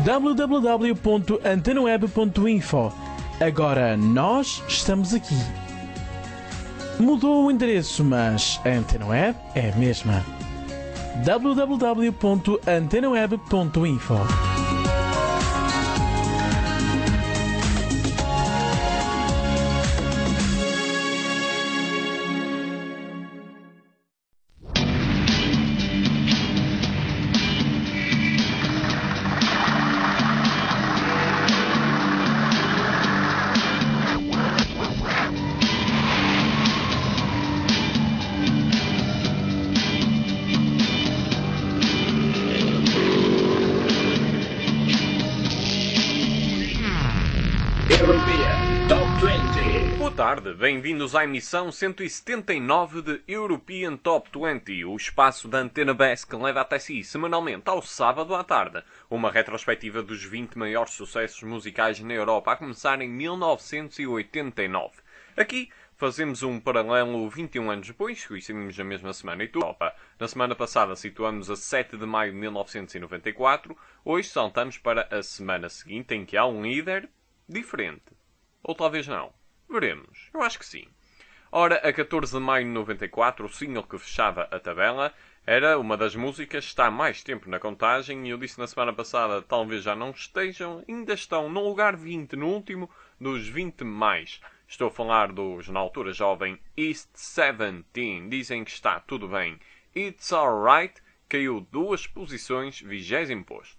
www.antenaweb.info. Agora nós estamos aqui. Mudou o endereço, mas a Antena Web é a mesma. www.antenaweb.info. Boa tarde, bem-vindos à emissão 179 de European Top 20, o espaço da Antena Bass que leva até si, semanalmente, ao sábado à tarde, uma retrospectiva dos 20 maiores sucessos musicais na Europa, a começar em 1989. Aqui fazemos um paralelo 21 anos depois, coincidimos na mesma semana e Europa. Na semana passada situamos a 7 de maio de 1994, hoje saltamos para a semana seguinte, em que há um líder diferente. Ou talvez não. Veremos. Eu acho que sim. Ora, a 14 de maio de 94, o single que fechava a tabela era uma das músicas que está há mais tempo na contagem e eu disse na semana passada, talvez já não estejam, ainda estão no lugar 20, no último dos 20 mais. Estou a falar dos, na altura jovem, East 17. Dizem que está tudo bem. It's Alright caiu 2 posições, 20º posto.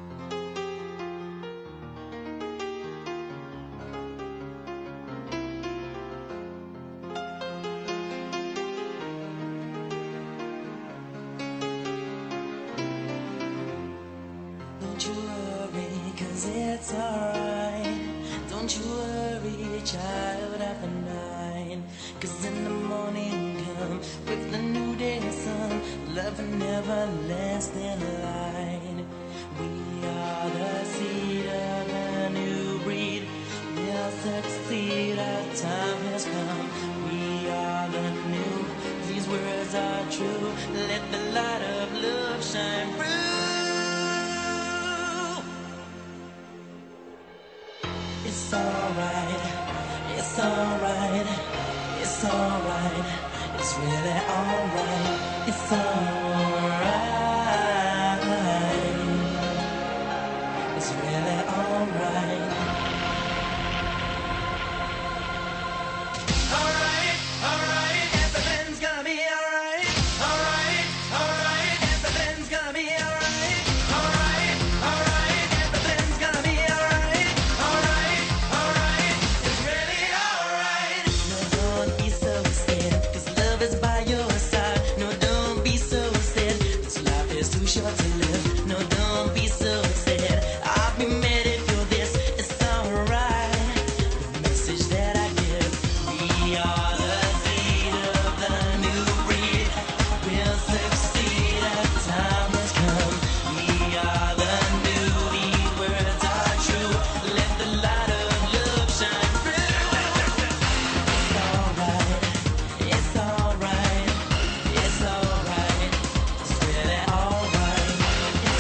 Don't you worry, 'cause it's alright. Don't you worry, child of the night. 'Cause in the morning come with the new day sun, love and everlasting light. We are the seed of a new breed. We'll succeed, our time has come. We are the new, these words are true. Let the light of love shine through. It's alright, it's alright, it's alright, it's really alright, it's alright, it's really alright. Alright, alright, everything's gonna be alright. Alright, alright, everything's gonna be alright. Alright, alright, everything's gonna be alright. Alright, alright, it's really alright. No, don't be so scared, 'cause love is by your side. No, don't be so sad, this life is too short to live. No, don't be so sad, I'll be mad if you're this. It's alright, the message that I give. We are the seed of the new breed. We'll succeed, our time has come. We are the new, these words are true. Let the light of love shine through. It's alright, it's alright, it's alright, it's really alright. It's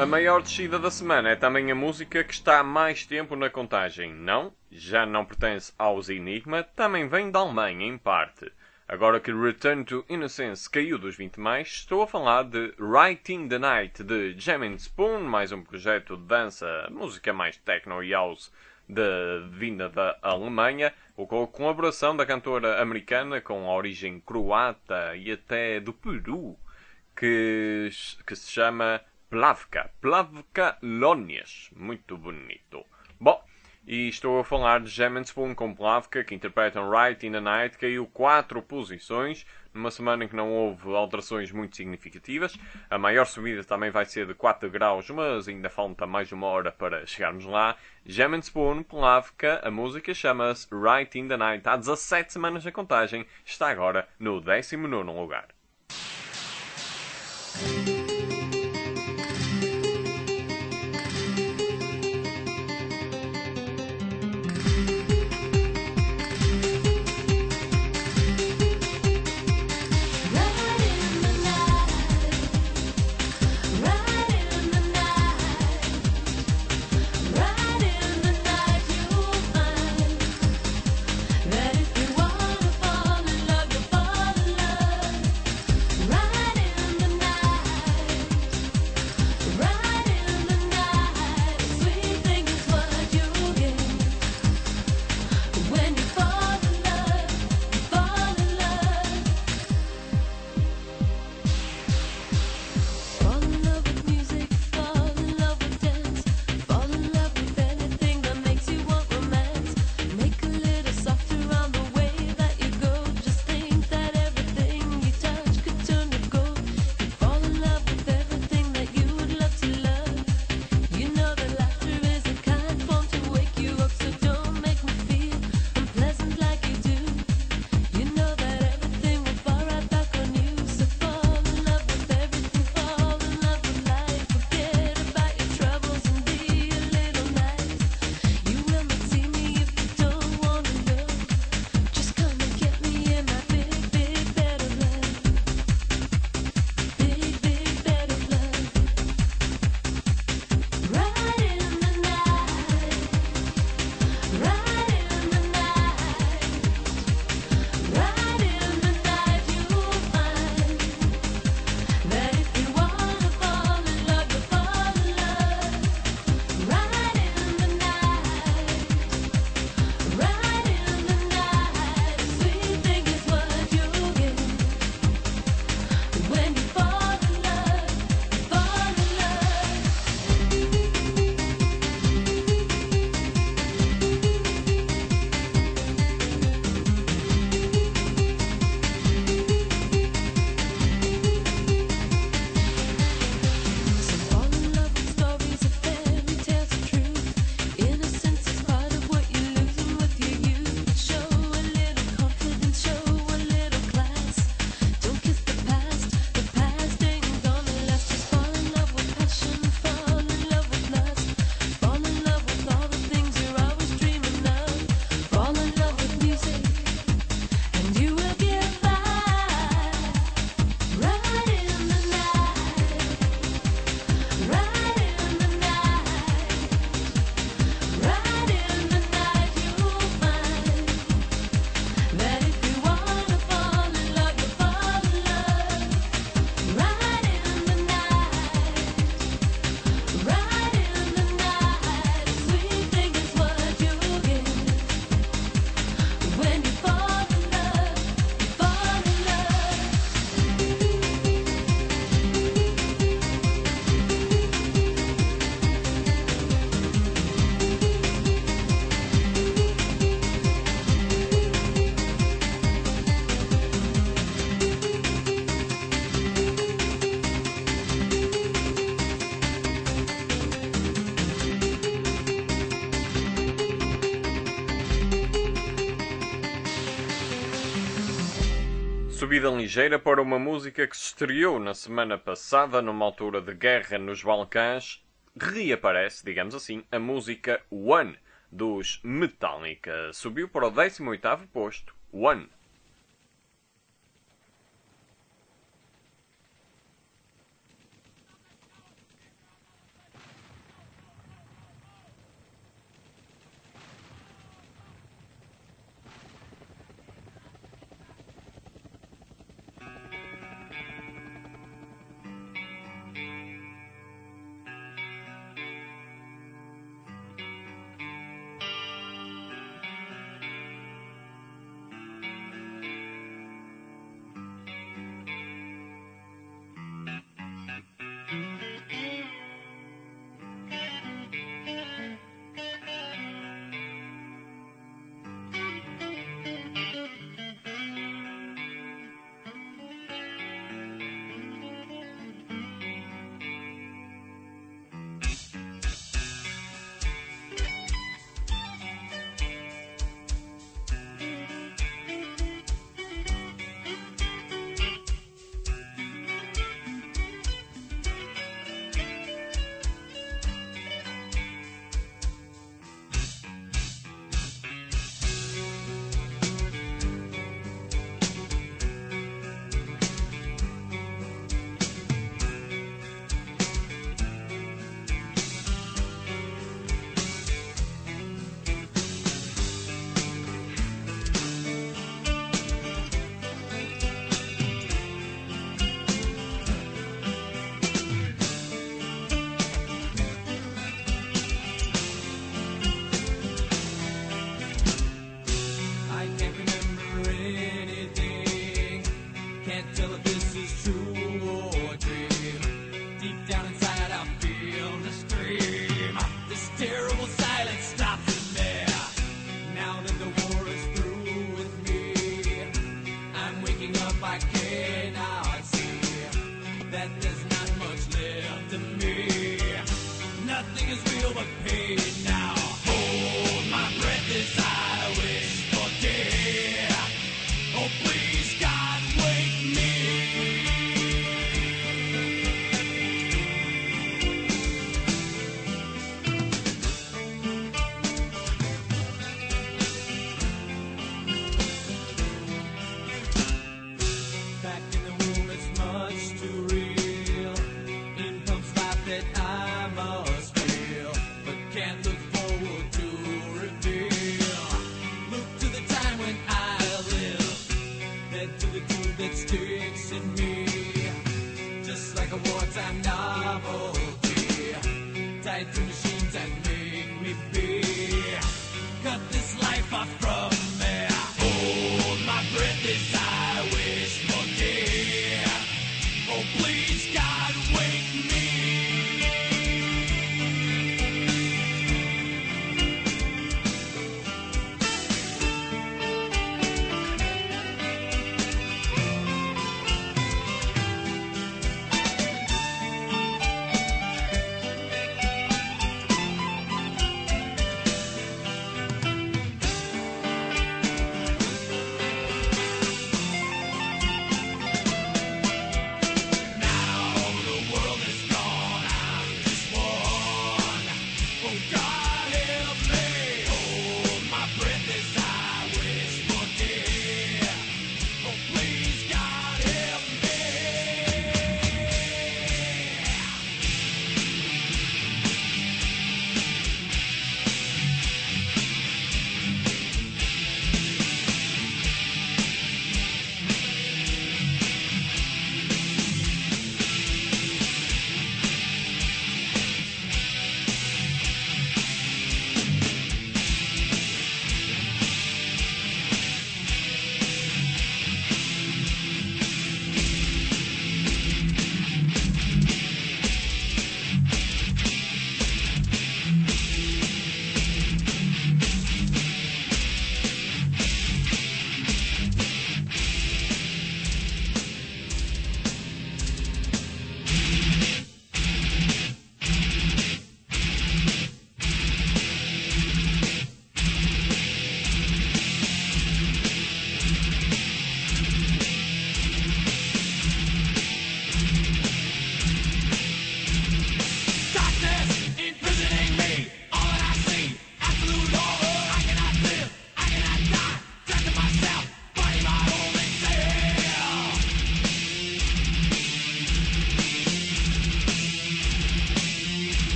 A maior descida da semana é também a música que está há mais tempo na contagem. Não, já não pertence aos Enigma, também vem da Alemanha, em parte. Agora que Return to Innocence caiu dos 20 mais, estou a falar de Right in the Night, de Jam Spoon, mais um projeto de dança, música mais techno e house vinda da Alemanha, com a colaboração da cantora americana com a origem croata e até do Peru, que se chama Plavka Lonias. Muito bonito. Bom, e estou a falar de Jam Spoon com Plavka, que interpretam Right in the Night, caiu 4 posições, numa semana em que não houve alterações muito significativas. A maior subida também vai ser de 4 graus, mas ainda falta mais de uma hora para chegarmos lá. Jam Spoon, Plavka, a música chama-se Right in the Night. Há 17 semanas na contagem, está agora no 19º lugar. Subida ligeira para uma música que se estreou na semana passada, numa altura de guerra nos Balcãs. Reaparece, digamos assim, a música One, dos Metallica. Subiu para o 18º posto. One. is true or a dream. Deep down inside I feel the scream. This terrible silence stops in there. Now that the war is through with me, I'm waking up, I cannot see that there's not much left of me. Nothing is real but pain now. Hold my breath as I wish for death. Oh please God, wake me. Back in the womb it's much too real. In comes life that I must feel, but can't look forward to reveal. Look to the time when I live, head to the tube that sticks in me, just like a wartime novelty, tied to machines that make me be. Cut this life off from me. Hold my breath as I wish for death. Oh please God, wake me.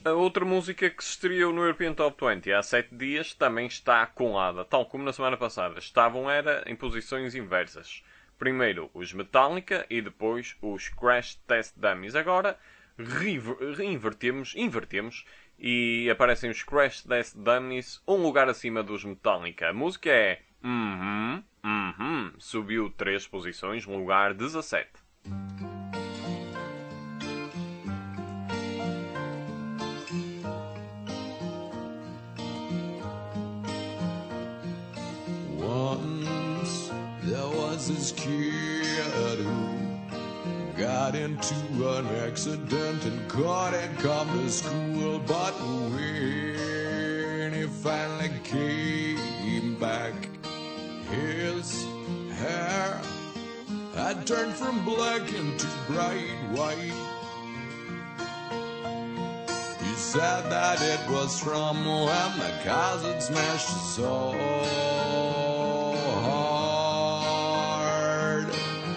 A outra música que se estreou no European Top 20 há 7 dias também está colada, tal como na semana passada. Estavam em posições inversas. Primeiro os Metallica e depois os Crash Test Dummies. Agora invertemos e aparecem os Crash Test Dummies um lugar acima dos Metallica. A música é subiu 3 posições, lugar 17. Once there was this kid who got into an accident and couldn't come to school. But when he finally came back, his hair had turned from black into bright white. He said that it was from when the cars had smashed his soul hard.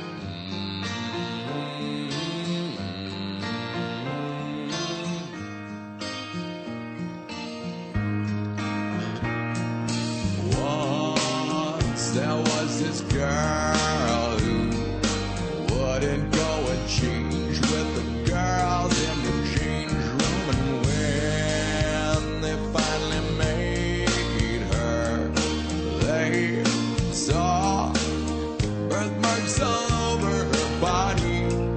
Once there was this girl who wouldn't go and change with the girls in the change room, and when they finally made her, they saw birthmarks all over her body.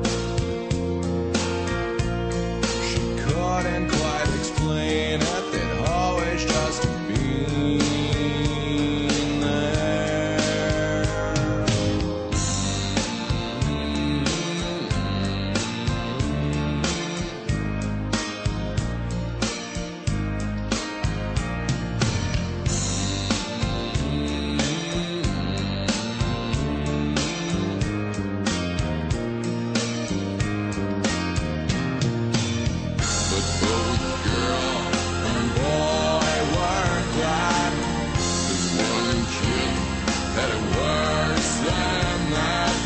She couldn't quite explain it, they'd always just been there. But both girl and boy were glad, 'cause one kid had it worse than that.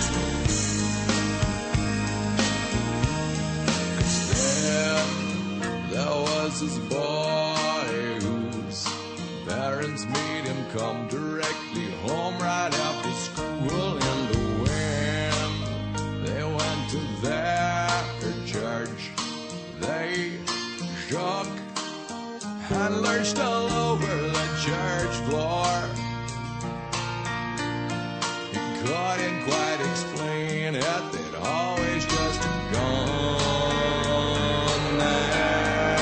'Cause there was this boy whose parents made him come directly home right after school, and when they went to their church, they shook and lurched all over the church floor. He couldn't quite explain it, they'd always just gone there.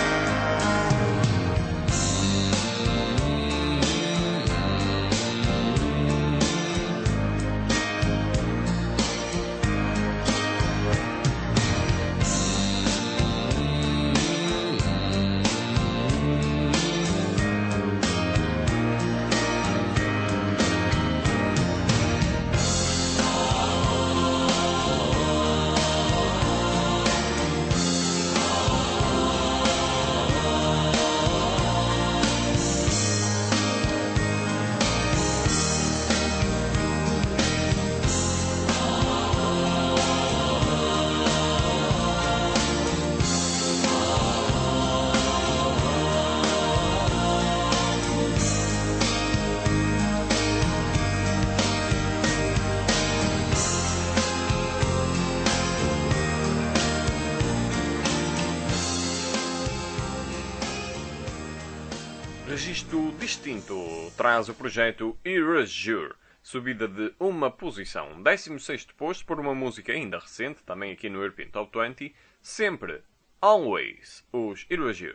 Registro distinto traz o projeto Erasure, subida de uma posição, 16º posto por uma música ainda recente, também aqui no European Top 20, sempre, always, os Erasure.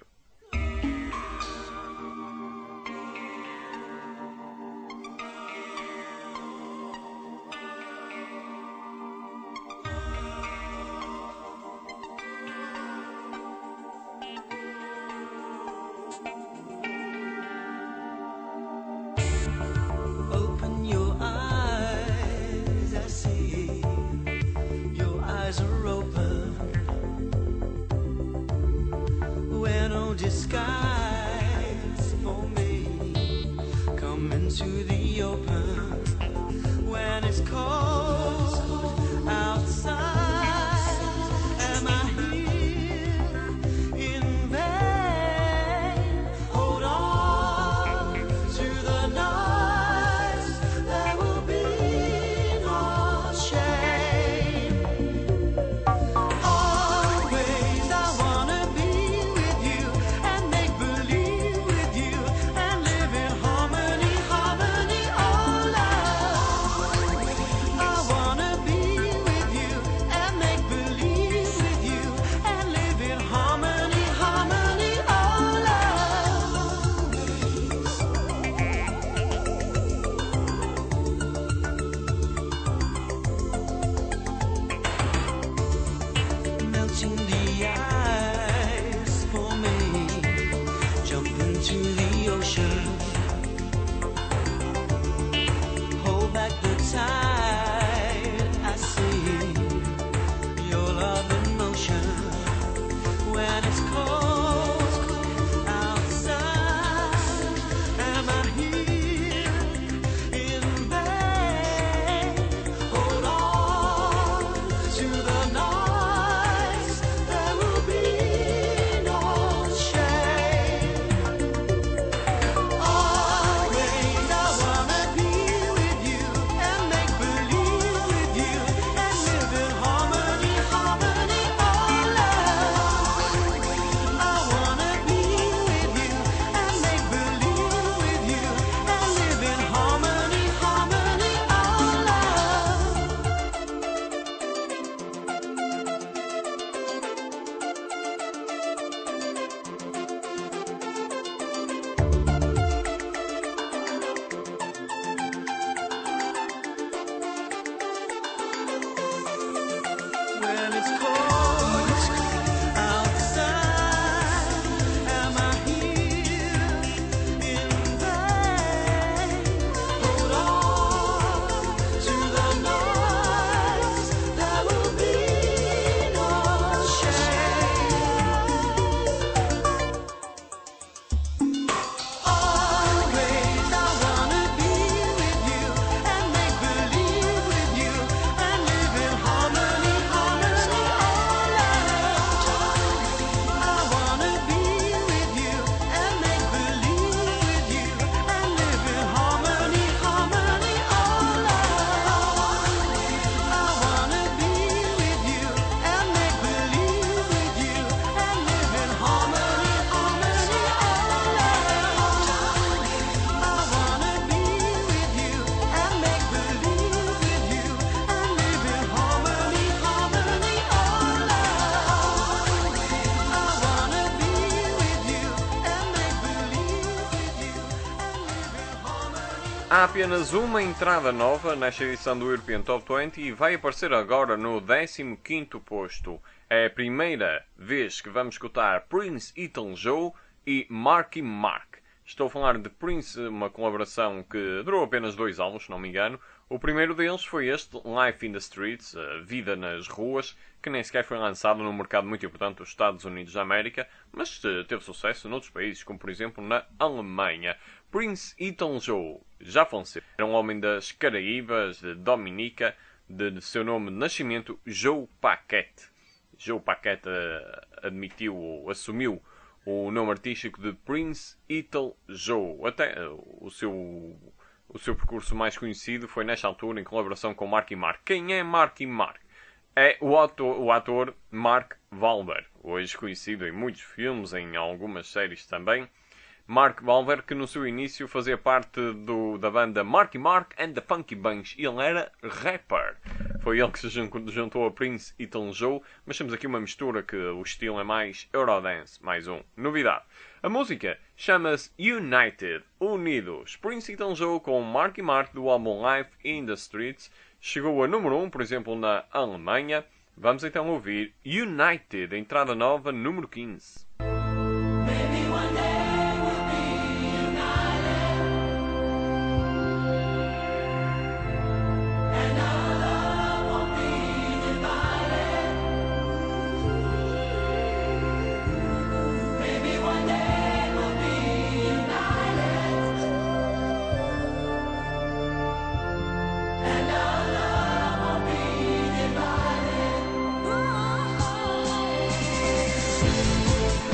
Open your eyes, I see. Your eyes are open. Wear no disguise for me. Come into the open when it's cold outside. Am I here in vain? Há apenas uma entrada nova nesta edição do European Top 20 e vai aparecer agora no 15º posto. É a primeira vez que vamos escutar Prince Ital Joe e Marky Mark. Estou a falar de Prince, uma colaboração que durou apenas 2 álbuns, se não me engano. O primeiro deles foi este, Life in the Streets, Vida nas Ruas, que nem sequer foi lançado num mercado muito importante dos Estados Unidos da América, mas teve sucesso noutros países, como por exemplo na Alemanha. Prince Ital Joe já faleceu. Era um homem das Caraíbas, de Dominica, de seu nome de nascimento, Joe Paquette. Joe Paquette assumiu o nome artístico de Prince Ital Joe. Até o seu percurso mais conhecido foi nesta altura em colaboração com Marky Mark. Quem é Marky Mark? É o ator Mark Wahlberg, hoje conhecido em muitos filmes, em algumas séries também. Mark Wahlberg, que no seu início fazia parte da banda Marky Mark and the Funky Bunch, e ele era rapper. Foi ele que se juntou a Prince Ital Joe, mas temos aqui uma mistura que o estilo é mais Eurodance, mais novidade. A música chama-se United, Unidos. Prince Ital Joe com Marky Mark do álbum Life in the Streets chegou a número 1, por exemplo, na Alemanha. Vamos então ouvir United, entrada nova, número 15. Maybe one day we'll be united, and our love won't be divided. Maybe one day we'll be united, and our love won't be divided.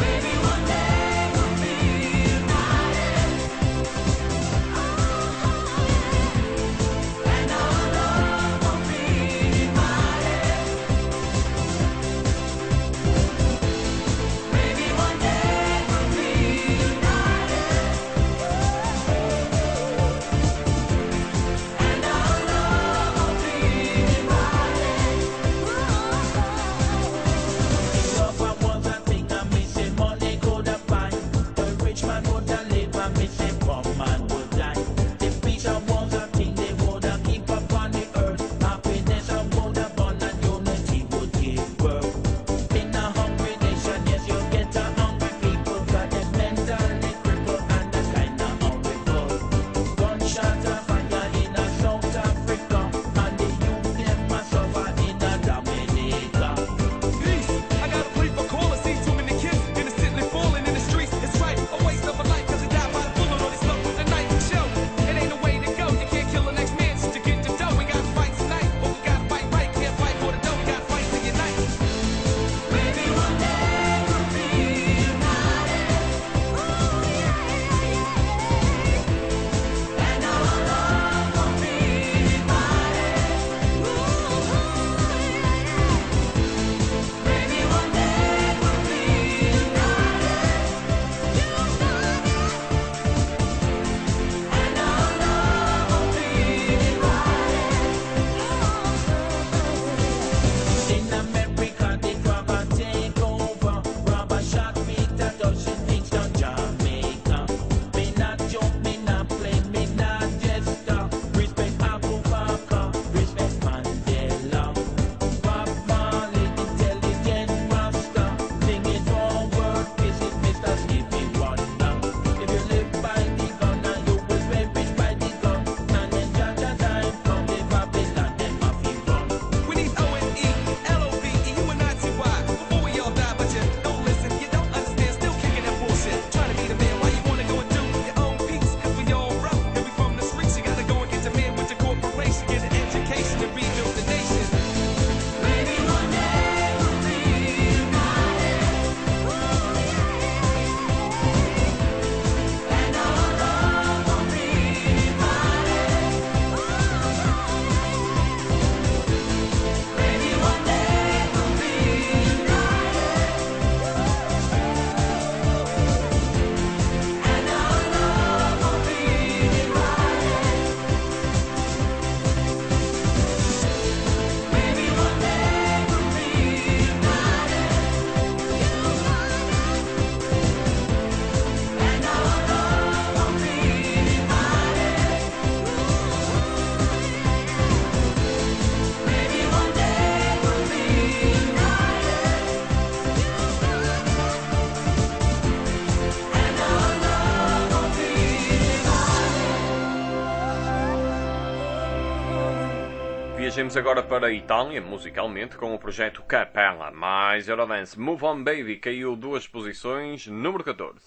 Viajemos agora para a Itália, musicalmente, com o projeto Capella. Mais Eurodance. Move On Baby caiu 2 posições, número 14.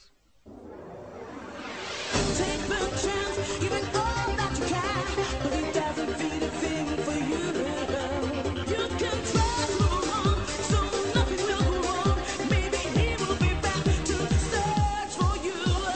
Take the chance, give it all that you can, but it doesn't feel a thing for you. You can try to move on, so nothing will go wrong. Maybe he will be back to search for you.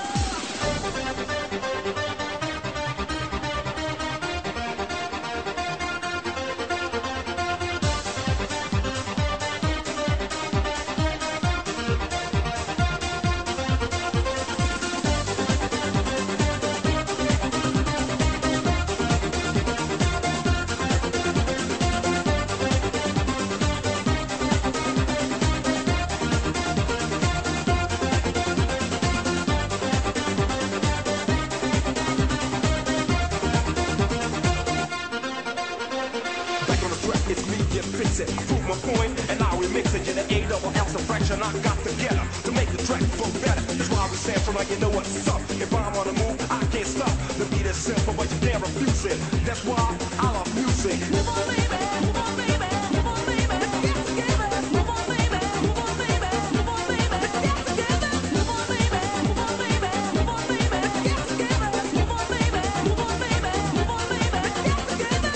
Back on the track, it's me, get fix it. Prove my point, and now we mix it. Yeah, the A double L fraction I got together to make the track flow better. That's why we sample like you know what's up. If I'm on the move, I can't stop. The beat is simple, but you can't refuse it. That's why I love music. Move on, baby, move on, baby, move on, baby. Let's get together. Move on, baby, move on, baby, move on, baby. Let's get together. Move on, baby, move on, baby, move on, baby. Let's get together. Move on, baby, move on, baby, move on, baby. Let's get together.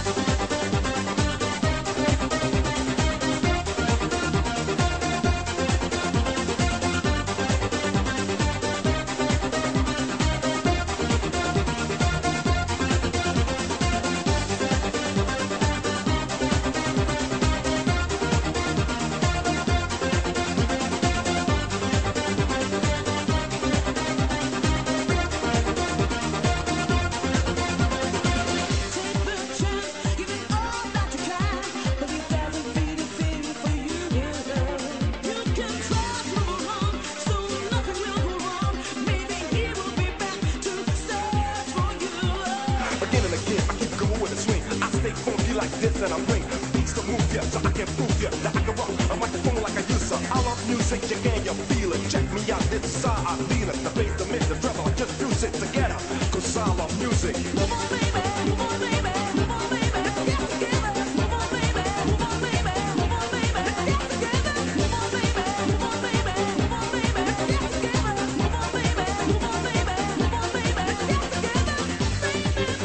Take the chance, give it all that you can, but it doesn't feel a thing for you. You can try to move on, so nothing will go wrong. Maybe he will be back to search for you. Again and again, I keep going with a swing. I stay funky like this, and I bring beats to move ya, so I can prove ya that I can rock a microphone like I used to. I love music, you can you feel it. Check me out, this is how I feel it. The bass, the mix, the treble, I just fuse it together. 'Cause I love music. Move on, baby, move on, baby, move on, baby. Let's get together. Move on, baby, move on, baby, move on, baby. Let's get together. Move on, baby, move on, baby, move on, baby. Let's get together. Move on, baby, move on, baby, move on, baby. Let's get together.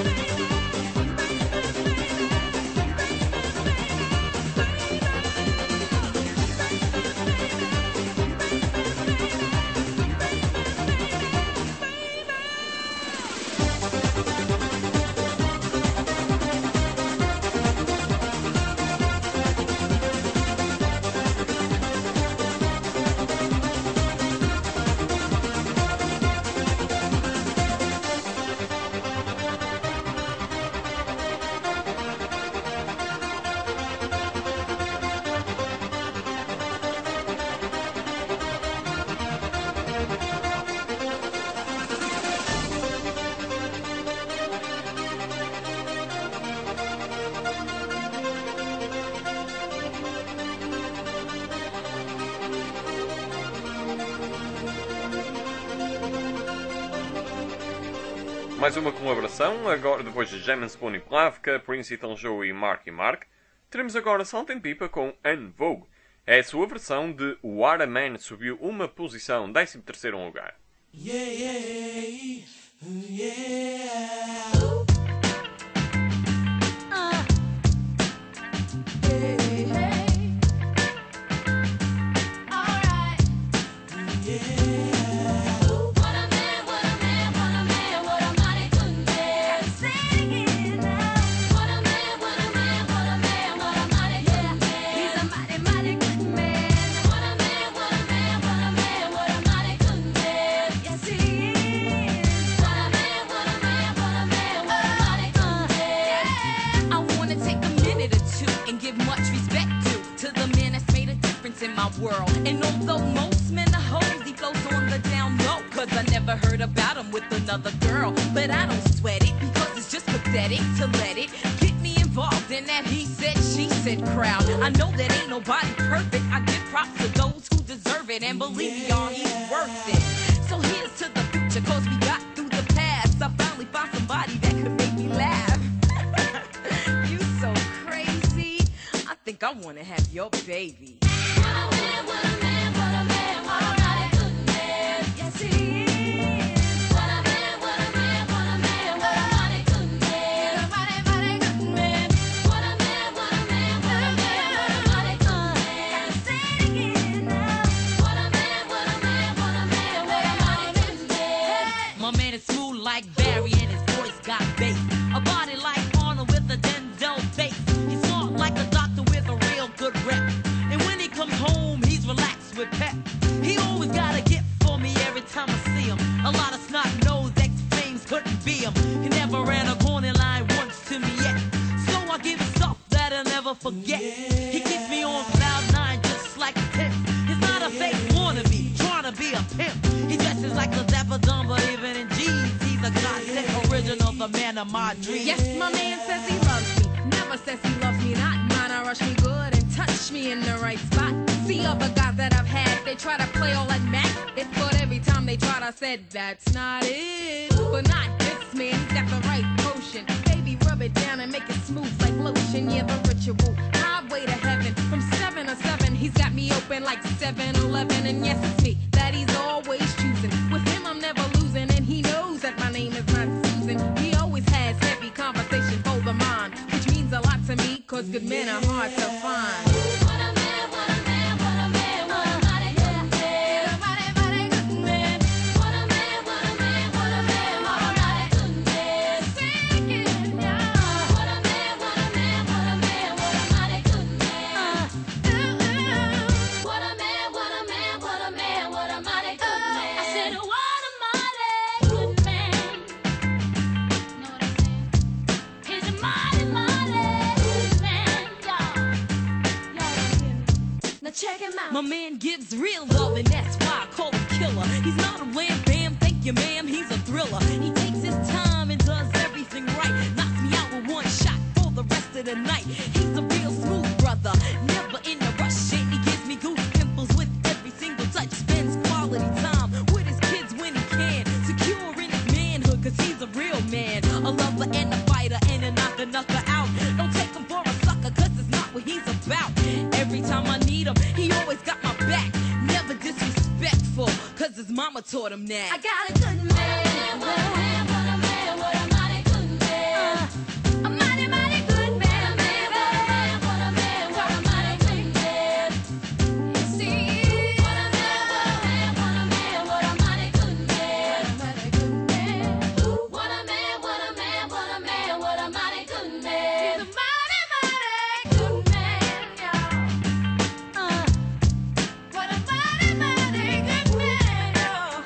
Mais uma colaboração, agora depois de Jam Spoon e Plavka, Princeton Joe e Marky Mark. Teremos agora Salt and Pepper com En Vogue. É a sua versão de What a Man, subiu uma posição, 13º lugar. In my world, and although most men are hoes, he flows on the down low. 'Cause I never heard about him with another girl, but I don't sweat it because it's just pathetic to let it get me involved in that he said, she said crowd. I know that ain't nobody perfect. I give props to those who deserve it, and believe me, y'all, he's worth it. So here's to the future, 'cause we got through the past. I finally found somebody that could make me laugh. You so crazy. think I wanna have your baby. Yes, he is. My man is smooth like Barry and his voice got bass. A body like Arnold with a Denzel face. He's smart like a doctor with a real good rep. And when he comes home, he's relaxed with pep. He always got a gift for me every time I see him. A lot of snot-nosed ex-flames couldn't be him. He never ran a corner line once to me yet. So I give him stuff that I'll never forget. He keeps me on cloud nine just like a tip. He's not a fake wannabe, trying to be a pimp. He dresses like a dapper dumb, but even in jeans, he's a godsend original, the man of my dreams. Yes, my man says he loves me. Never says he loves me not. Mine, I rush me good and touch me in the right spot. See other guys that I've had, they try to play all that Mac. It's but every time they tried, I said that's not it. But not this man, he's got the right potion. Baby, rub it down and make it smooth like lotion. Yeah, the ritual, highway to heaven. From 7 to 7, he's got me open like 7-Eleven. And yes, it's me that he's always choosing. With him, I'm never losing, and he knows that my name is not Susan. He always has heavy conversation for the mind, which means a lot to me, cause good men are hard to find. What a man, what a man, what a man, what a mighty good man. Mighty, mighty good man. What a man, what a man, what a man, what a mighty good man. Sing it now. What a man, what a man, what a man, what a mighty good man. What a man, what a man, what a man, what a mighty good man. I said, what a mighty good man. Know what I'm saying? He's a mighty, mighty good man, y'all. Y'all hear me? Now check him out. My man gives real love, and that's why I call him killer. He's not a wham bam, thank you ma'am, he's a thriller. He takes his time and does everything right. Knocks me out with one shot for the rest of the night. He's a real smooth brother, never in a rush. And he gives me goose pimples with every single touch. Spends quality time with his kids when he can. Secure in his manhood, cause he's a real man. A lover and a fighter and a knocker out. Don't take him for a sucker, cause it's not what he's about. Every time I need him, he always got my back. Never disrespectful, cause his mama taught him that. I got a good man. What a man, what a man, what a mighty good man. A mighty, mighty good man. What a man, what a man, what a mighty good man. See, what a man, what a man, what a man, what a mighty good man. What a man, what a man, what a man, what a mighty good man. He's a mighty, mighty good man, y'all. What a mighty, mighty good man, y'all.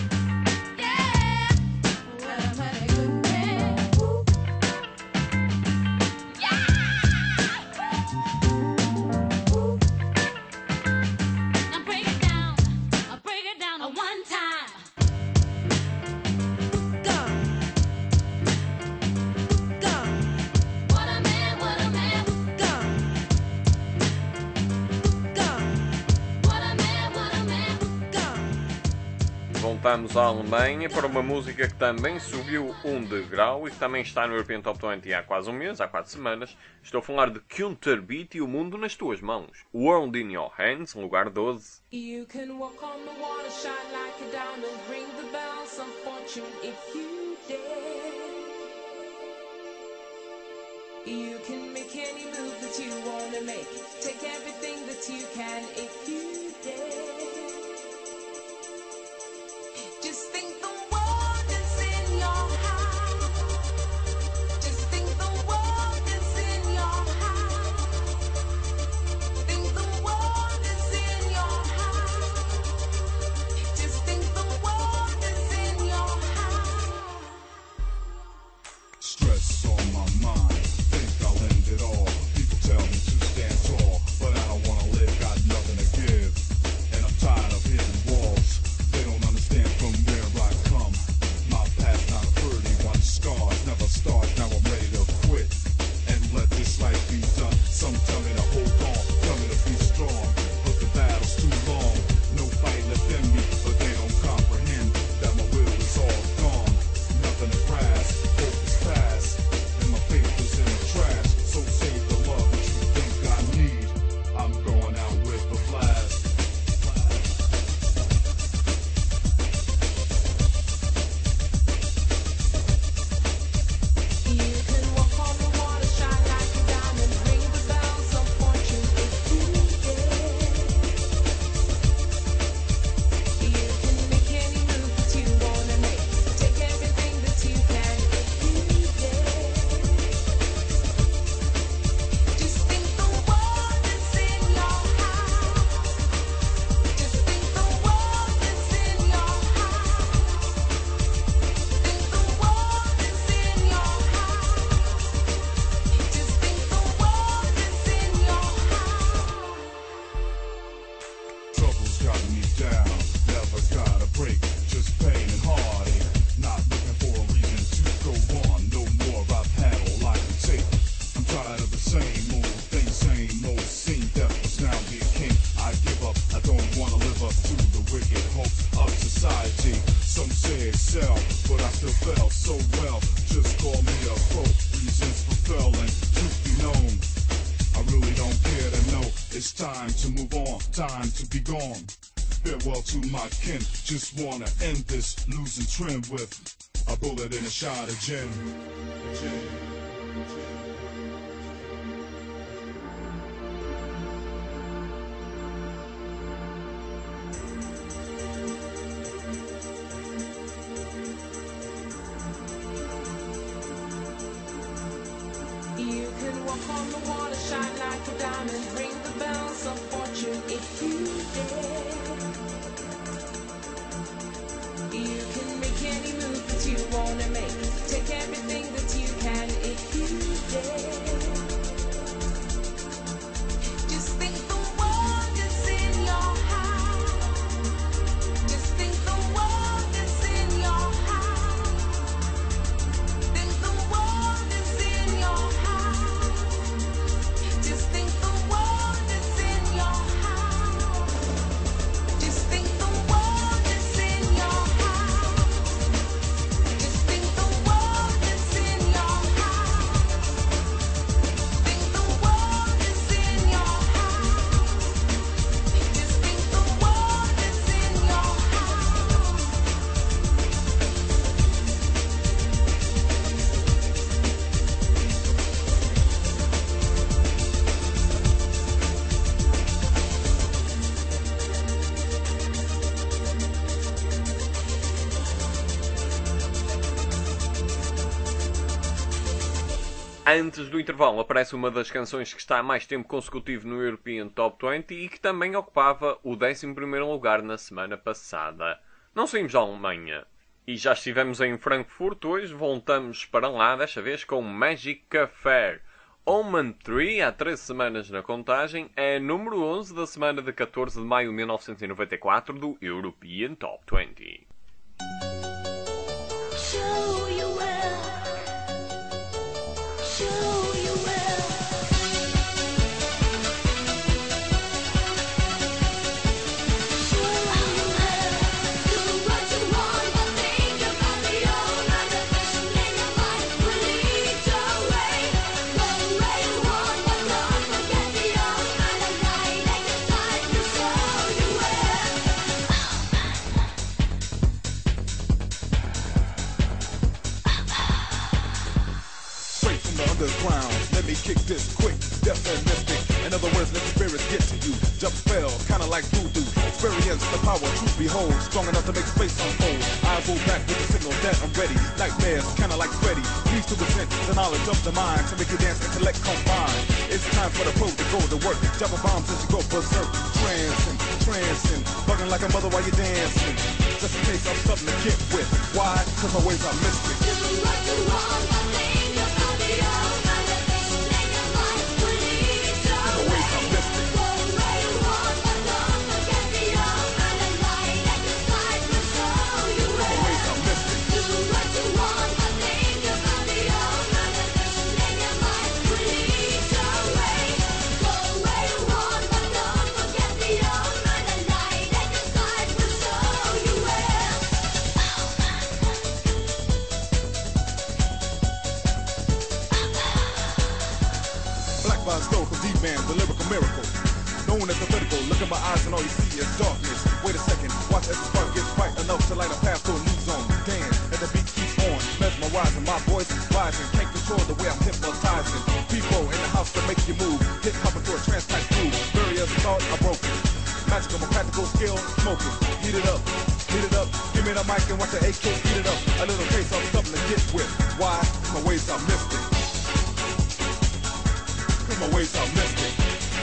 Yeah. What a mighty good man. Yeah. Now break it down. I'll break it down at one time. Go. Go. What a man, what a man. Go. Go. What a man, go. Voltamos à Alemanha para uma música que também subiu um degrau e que também está no European Top 20 há quase um mês, há 4 semanas. Estou a falar de Counterbeat e O Mundo nas Tuas Mãos. World in Your Hands, lugar 12. You can walk on the water, shine like a diamond, ring the bells of fortune if you dare. You can make any move that you wanna make, take everything that you can if you dare. Just think the world is in your hands. Just think the world is in your hands. Think the world is in your hands. Just think the world is in your hands. Stress on my mind, think I'll end it all. People tell me to stand tall, but I don't wanna live, got nothing to give. got me down. Never got a break, just pain and heartache. Not looking for a reason to go on. No more, I've had all I can take. I'm tired of the same old thing, same old scene. Death was now the king. I give up, I don't wanna live up to the wicked hopes of society. Some say excel, but I still fell so well. Just call me a quote, reasons for failing. Truth be known, I really don't care to know. It's time to move on, time to be gone. Farewell to my kin, just wanna end this losing trend with a bullet and a shot of gin. You can walk on the water, shine like a diamond, ring the bells of fortune if you dare. You can make any move that you wanna make, take everything that you can if you dare. Just think the world is in your hand. Just think the world is in your hand. Think the world is in your hand. Just think the world is in your hand. Just think the world is in your hand. Just think the world is in your hand. Think the world is in your hand. Just think the world is in your hand. Antes do intervalo aparece uma das canções que está há mais tempo consecutivo no European Top 20 e que também ocupava o 11º lugar na semana passada. Não saímos da Alemanha e já estivemos em Frankfurt, hoje voltamos para lá, desta vez com Magic Affair. Omen 3, há 13 semanas na contagem, é número 11 da semana de 14 de maio de 1994 do European Top 20. Show you will. Show you will. Show you will. Do what you want, but think about the old and the vision in your mind will lead your way. Go where you want, but don't forget the old and the night and the time to show you will. Straight from the underground, let me kick this quick, deaf and mystic. In other words, let the spirits get to you. Jump spell, kinda like voodoo. Experience the power, truth behold, strong enough to make space unfold. I go back with the signal that I'm ready. Nightmares, kinda like Freddy. Please to present the knowledge of the mind to make you dance and collect combine. It's time for the pro to go to work. Drop a bomb since you go berserk. Trancing, bugging like a mother while you're dancing. Just in case I'm something to get with. Why? Cause my ways are mystic. Do what you want, but think about the old and the vision in your mind will lead your My ways are way. mystic. Go where you want, but don't forget the old and the night and the time will show you My ways will. are mystic. Do what you want, but think about the old and the vision in your mind will lead your way. Go where you want, but don't forget the old and the night and the time will show you will. Black Vibes Go from D-Man, the lyrical miracle. Known as the vertical, look in my eyes and all you see is darkness. Wait a second, watch as the spark gets bright enough to light a path to a new zone. Dance, and the beat keeps on, mesmerizing, my voice is rising. Can't control the way I'm hypnotizing. People in the house to make you move, hip hop into a trance type groove. Barriers of thought are broken. Magical, my practical skill, smoking. Heat it up, give me the mic and watch the AK heat it up. A little taste of something to get with. Why? My ways are mystic. Cause my ways are mystic.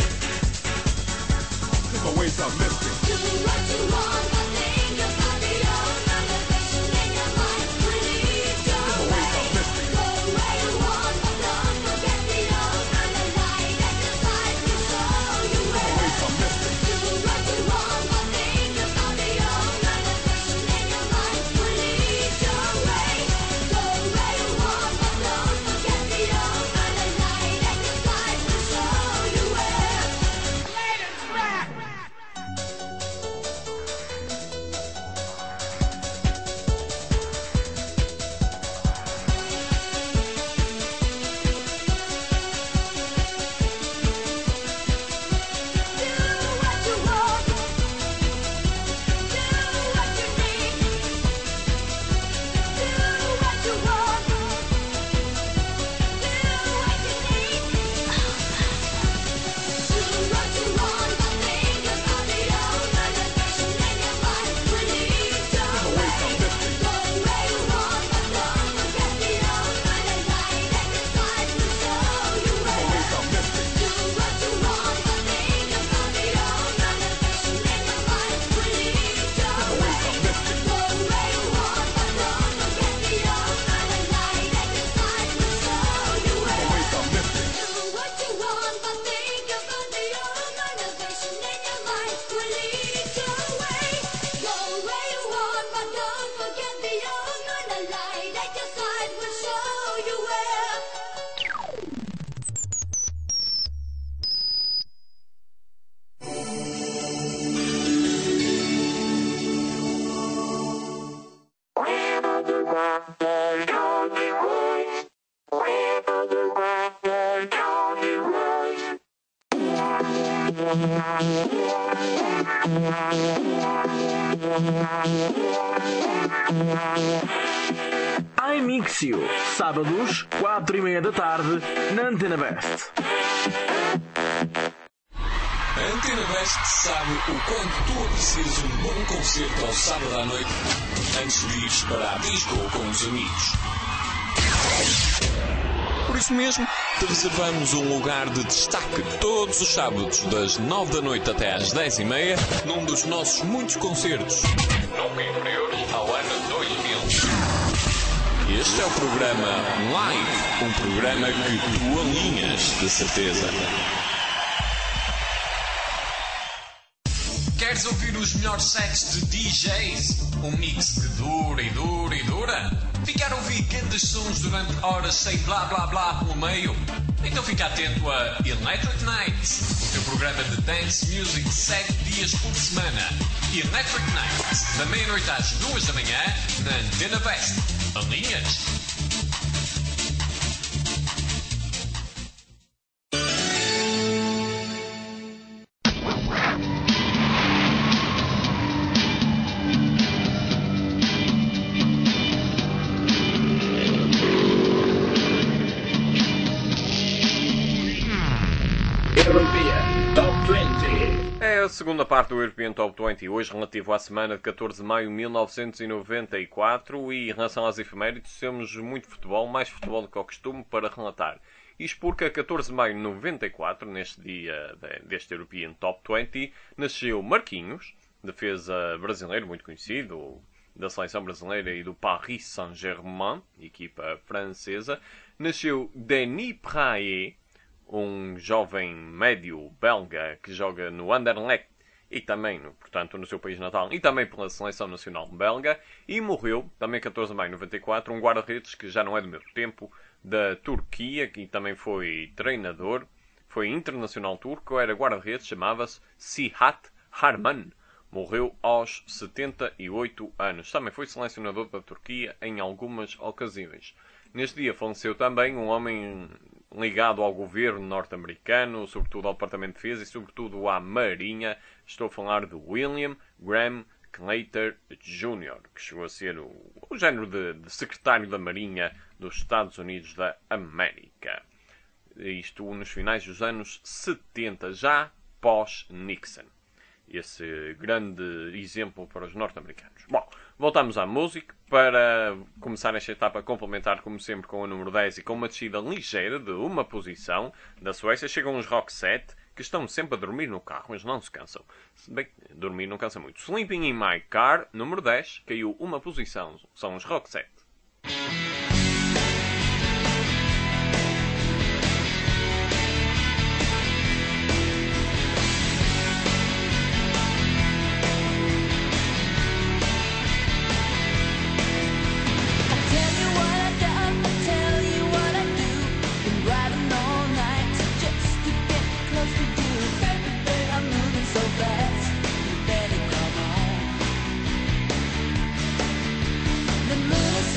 Cause my ways are mystic. Do what you want, but think about the old and the vision in your mind will lead your Cause my ways are way. mystic. Go where you want, but don't forget the old and the night and the time will show you My will. ways are mystic. Do what you want, but think iMixio, sábados, 4:30 da tarde, na Antena Best. A Antena Best sabe o quanto tu aprecias um bom concerto ao sábado à noite antes de ires para a disco com os amigos. Por isso mesmo, te reservamos um lugar de destaque todos os sábados, das 9 da noite até às 10:30, num dos nossos muitos concertos, nunca inferiores ao ano 2000. Este é o programa Live, um programa que tu alinhas, de certeza. Queres ouvir os melhores sets de DJs? Um mix que dura e dura e dura? Ficar a ouvir grandes sons durante horas sem blá blá blá pelo meio? Então fica atento a Electric Nights, o teu programa de dance music 7 dias por semana. Electric Nights, da meia-noite às 2 da manhã, na Antena Best. Alinhas? É a segunda parte do European Top 20, hoje relativo à semana de 14 de maio de 1994, e em relação às efemérides temos muito futebol, mais futebol do que ao costume, para relatar. Isto porque a 14 de maio de 94, neste dia deste European Top 20, nasceu Marquinhos, defesa brasileiro muito conhecido, da seleção brasileira e do Paris Saint-Germain, equipa francesa. Nasceu Denis Praet, um jovem médio belga que joga no Anderlecht e também, portanto, no seu país natal e também pela seleção nacional belga. E morreu, também 14 de maio de 94, um guarda-redes que já não é do meu tempo, da Turquia, que também foi treinador, foi internacional turco, era guarda-redes, chamava-se Cihat Harman. Morreu aos 78 anos. Também foi selecionador da Turquia em algumas ocasiões. Neste dia faleceu também um homem ligado ao governo norte-americano, sobretudo ao Departamento de Defesa e sobretudo à Marinha. Estou a falar de William Graham Claytor Jr., que chegou a ser o género de secretário da Marinha dos Estados Unidos da América. Isto nos finais dos anos 70, já pós-Nixon. Esse grande exemplo para os norte-americanos. Bom, voltamos à música para começar esta etapa, complementar como sempre com o número 10 e com uma descida ligeira de uma posição da Suécia. Chegam os Roxette, que estão sempre a dormir no carro, mas não se cansam. Bem, dormir não cansa muito. Sleeping in My Car, número 10, caiu uma posição. São os Roxette. The moon is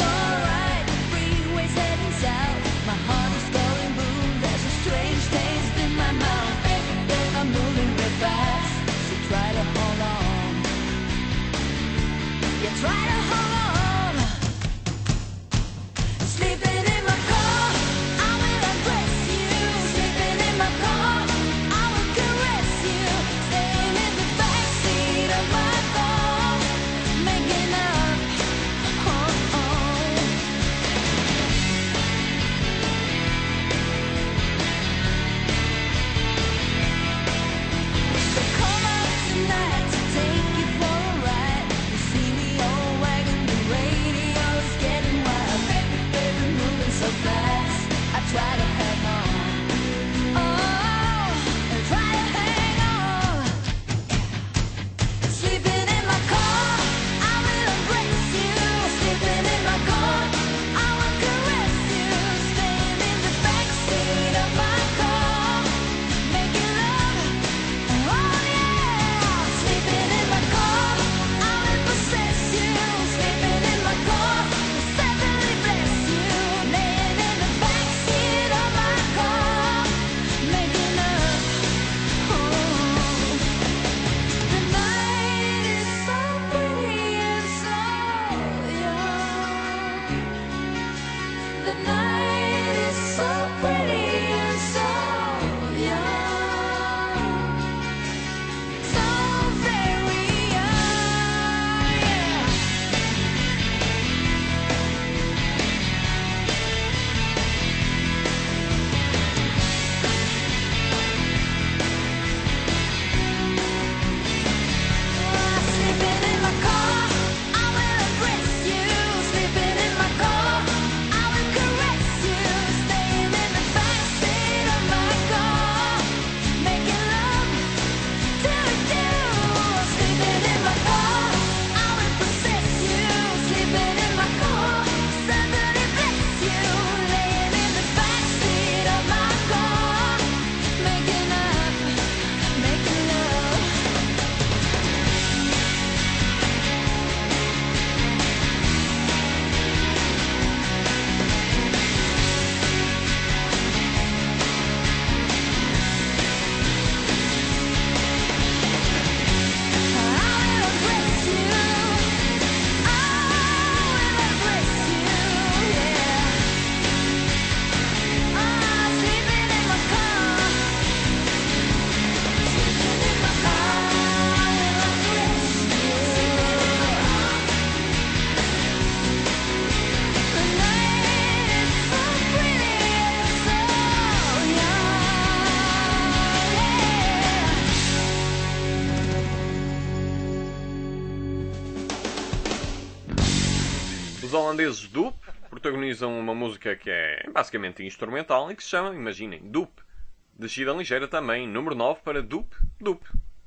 Os holandeses Doop protagonizam uma música que é basicamente instrumental e que se chama, imaginem, Doop. Descida ligeira também, número 9 para Doop, Doop.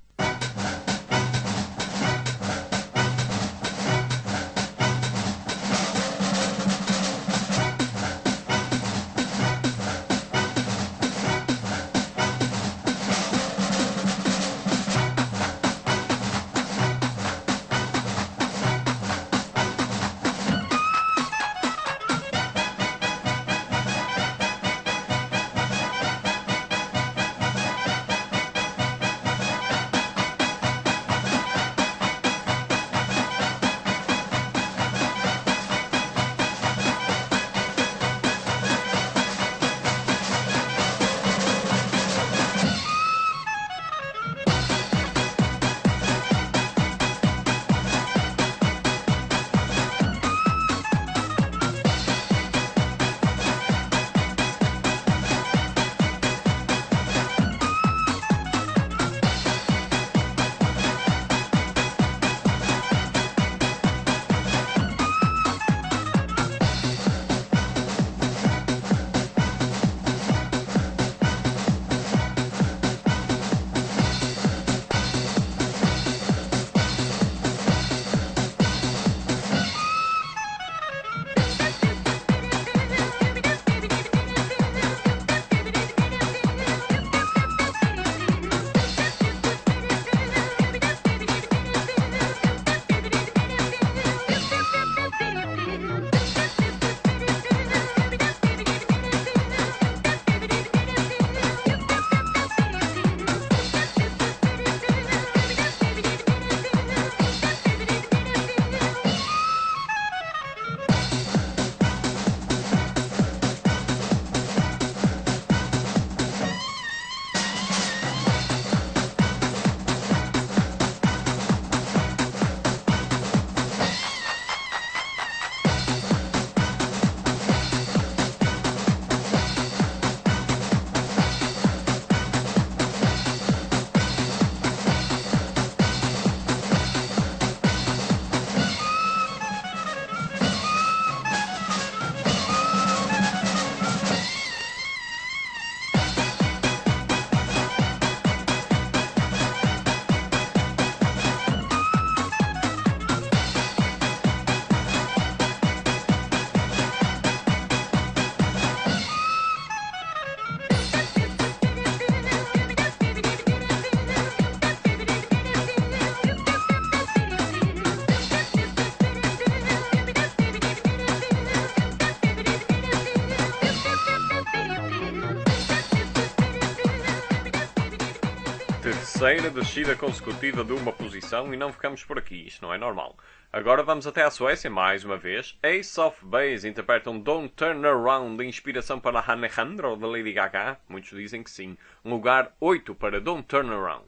Terceira descida consecutiva de uma posição e não ficamos por aqui, isto não é normal. Agora vamos até à Suécia, mais uma vez. Ace of Base interpretam Don't Turn Around, de inspiração para Alejandro, da Lady Gaga. Muitos dizem que sim. Lugar 8 para Don't Turn Around.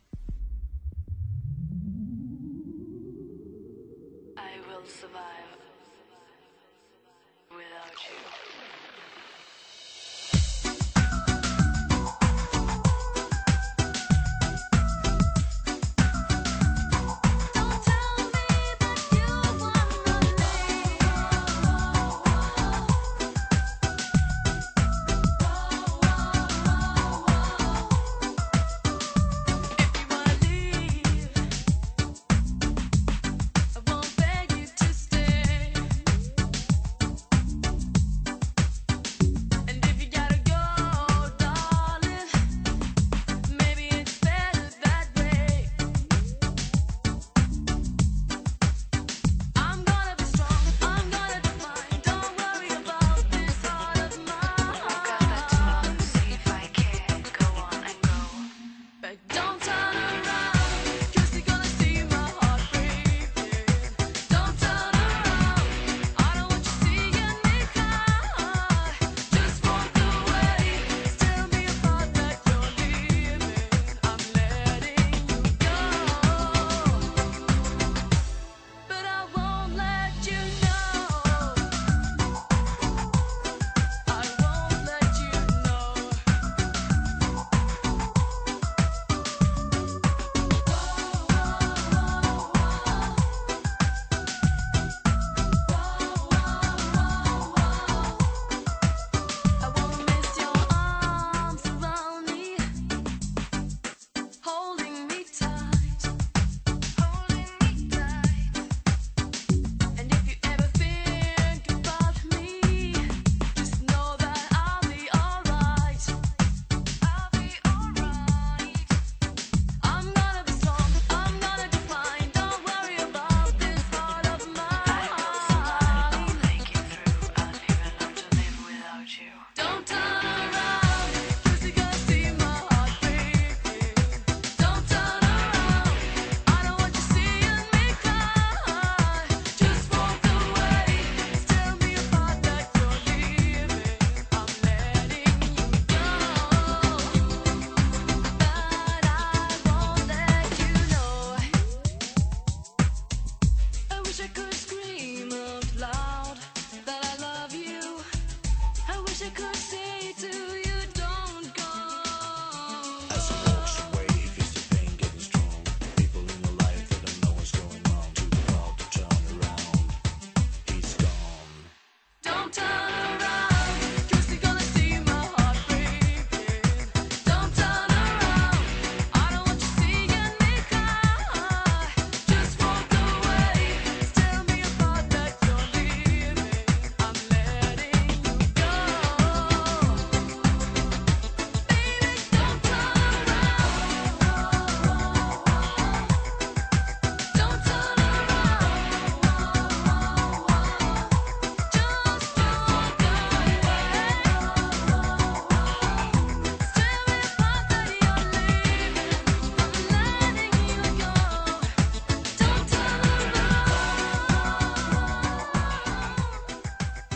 I will survive without you. Don't tell me that you wanna leave. I won't beg you to stay.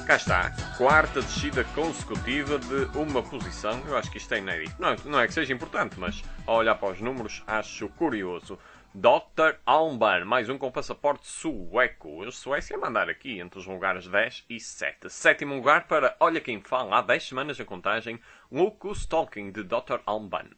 Cá está, quarta descida consecutiva de uma posição. Eu acho que isto é inédito. Não é que seja importante, mas ao olhar para os números acho curioso. Dr. Almban, mais um com passaporte sueco. A Suécia a mandar aqui entre os lugares 10 e 7. Sétimo lugar para Olha Quem Fala, há 10 semanas a contagem, Look Who's Talking, de Dr. Almban.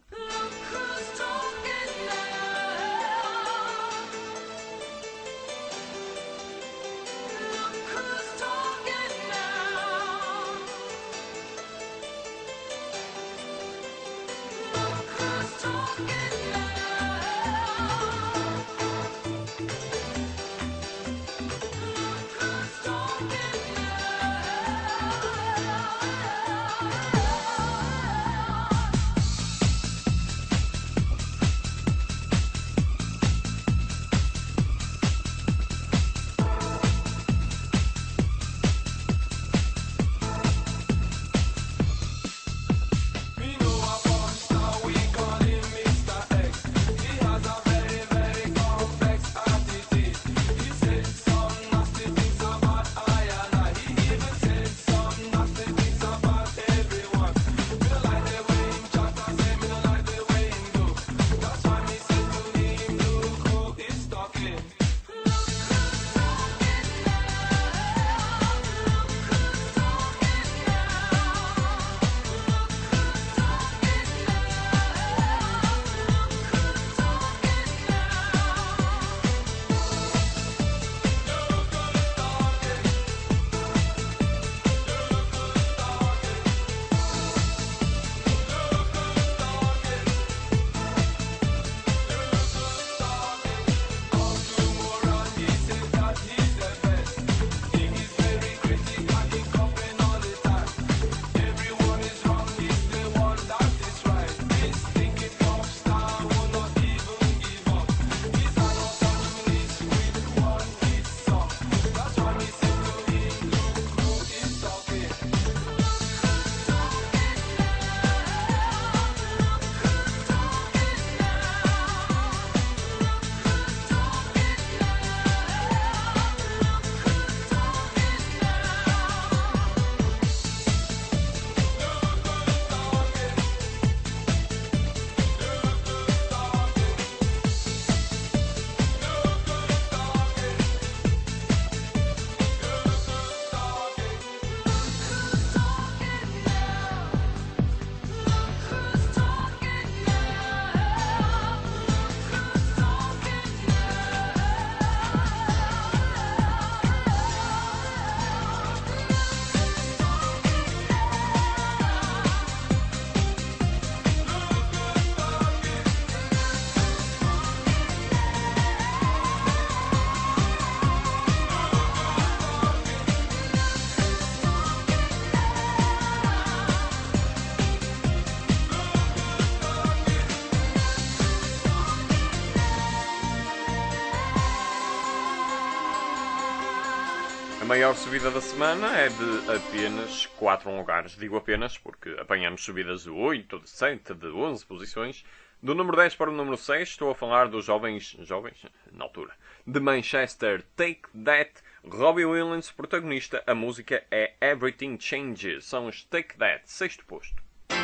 A maior subida da semana é de apenas 4 lugares. Digo apenas porque apanhamos subidas de 8, de 7, de 11 posições. Do número 10 para o número 6, estou a falar dos jovens, na altura, de Manchester, Take That. Robbie Williams, protagonista, a música é Everything Changes. São os Take That, 6º posto.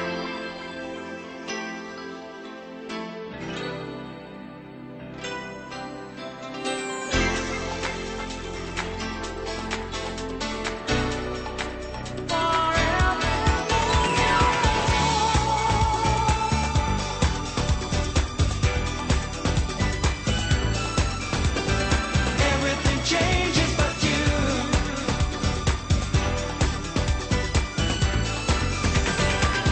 Everything changes but you.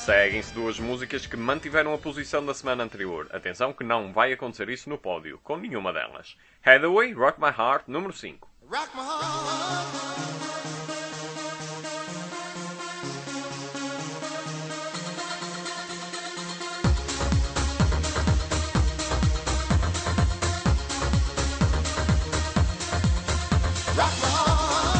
Seguem-se duas músicas que mantiveram a posição da semana anterior. Atenção que não vai acontecer isso no pódio, com nenhuma delas. Hathaway, Rock My Heart, número 5. Rock my heart. Rock my heart.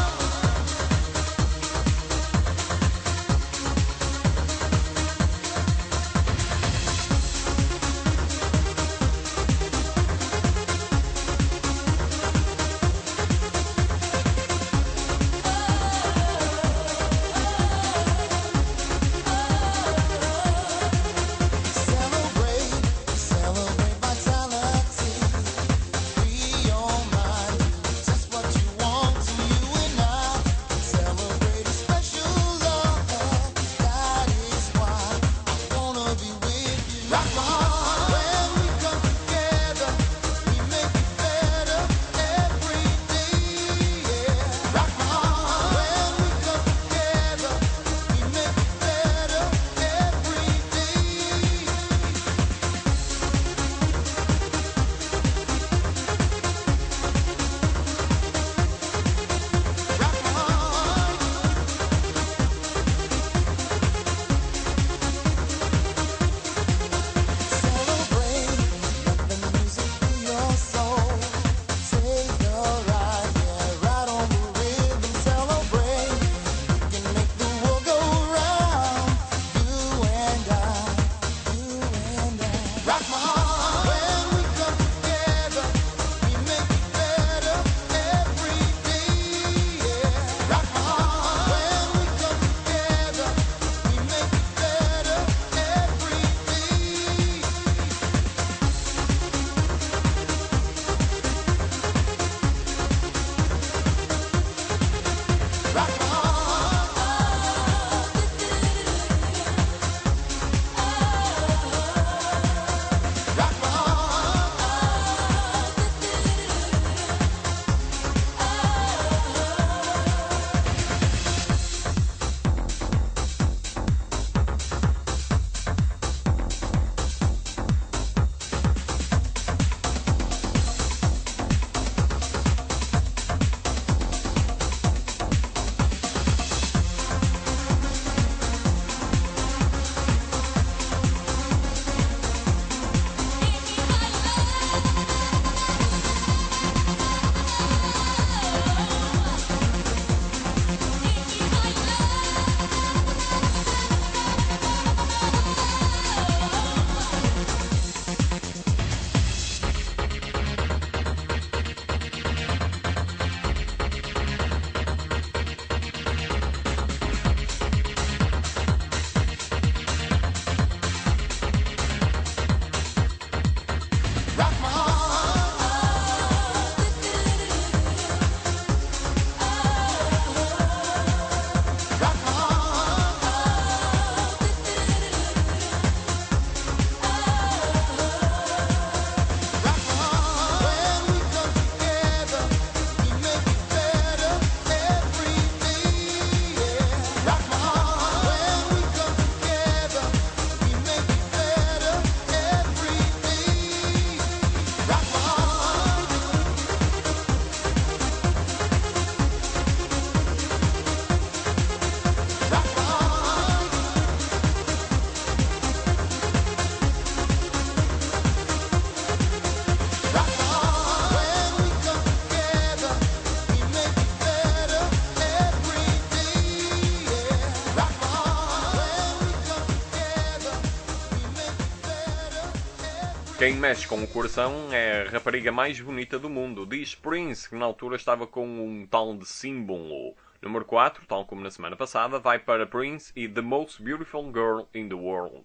Quem mexe com o coração é a rapariga mais bonita do mundo, diz Prince, que na altura estava com um tal de símbolo. Número 4, tal como na semana passada, vai para Prince e The Most Beautiful Girl in the World.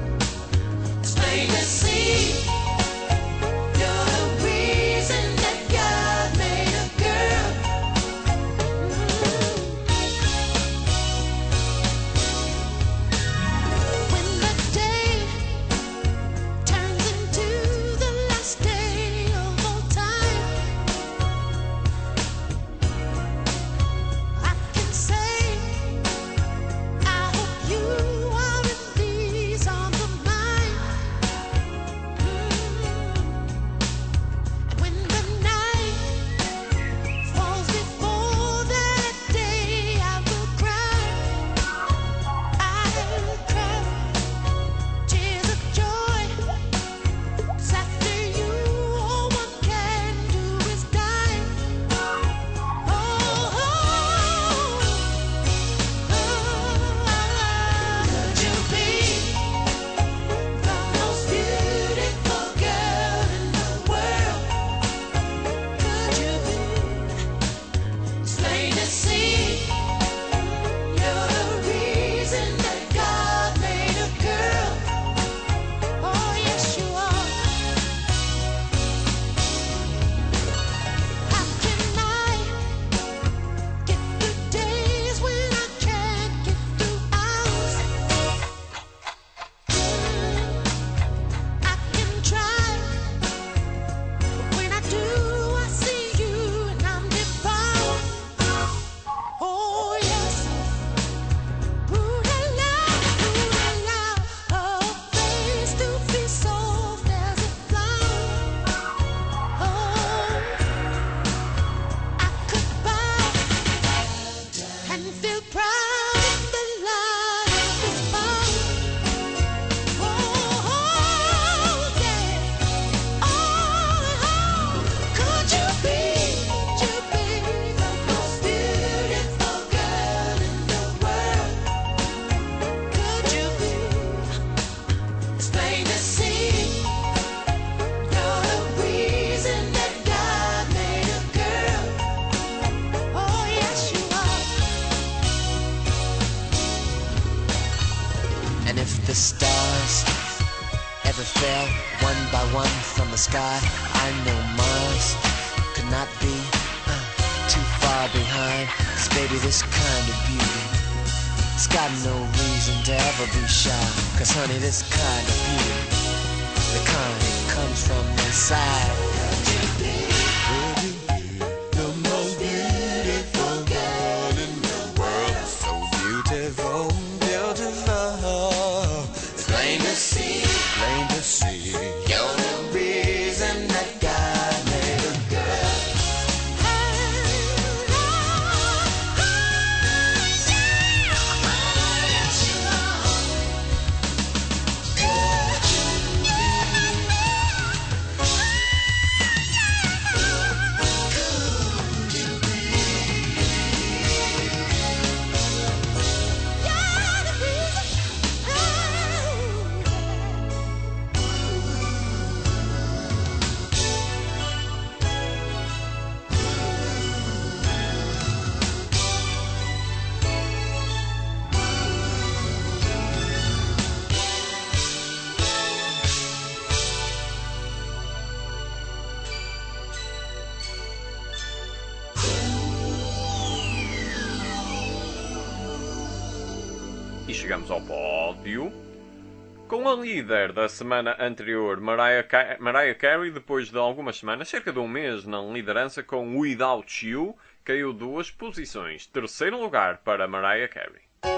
Plain to see, you're the reason that fell one by one from the sky. I know Mars could not be too far behind. 'Cause baby, this kind of beauty, it's got no reason to ever be shy. 'Cause honey, this kind of beauty, the kind that comes from inside. The most beautiful girl in the world, so beautiful, beautiful. It's plain to see, plain to see. You're the reason that God made a girl. E chegamos ao pódio com a líder da semana anterior, Mariah Carey, depois de algumas semanas, cerca de um mês na liderança com Without You, caiu 2 posições. Terceiro lugar para Mariah Carey.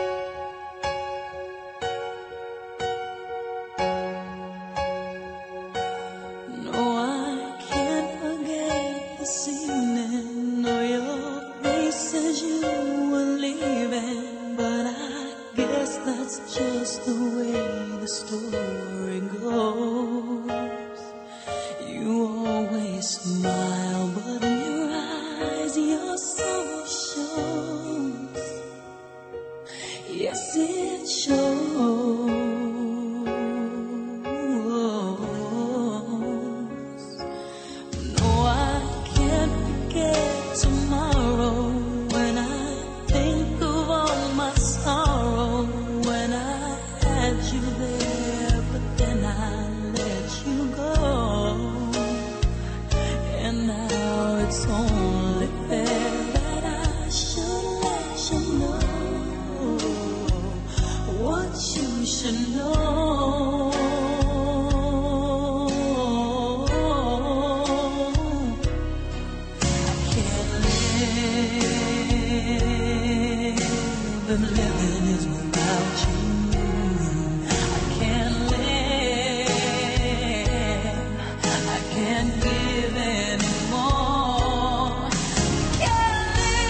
No, I can't forget this evening. No, your face as you were leaving, but I guess that's just the way the story goes. You always smile, but in your eyes your soul shows. Yes, it shows. No, I can't forget tomorrow when I think of all my sorrow. When I had you there, but then I let you go. And now it's only fair that I should let you know what you should know. I can't live if living is without you. I can't live, I can't give anymore. Can't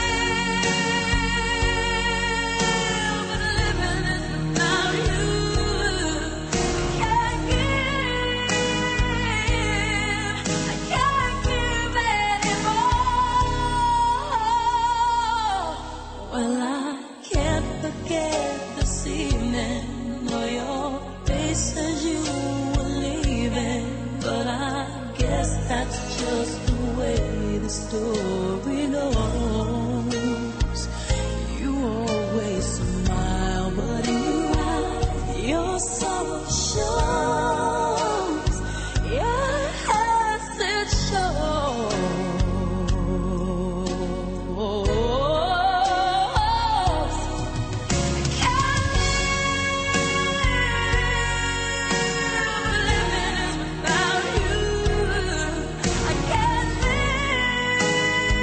live, but living is without you. Can't give, I can't give anymore. Well, I can't forget this evening, or your face as you were leaving, but I guess that's just the way the story goes. You always smile, but in your eyes your sorrow shows. Yes, it shows. Living is without you. I can't live.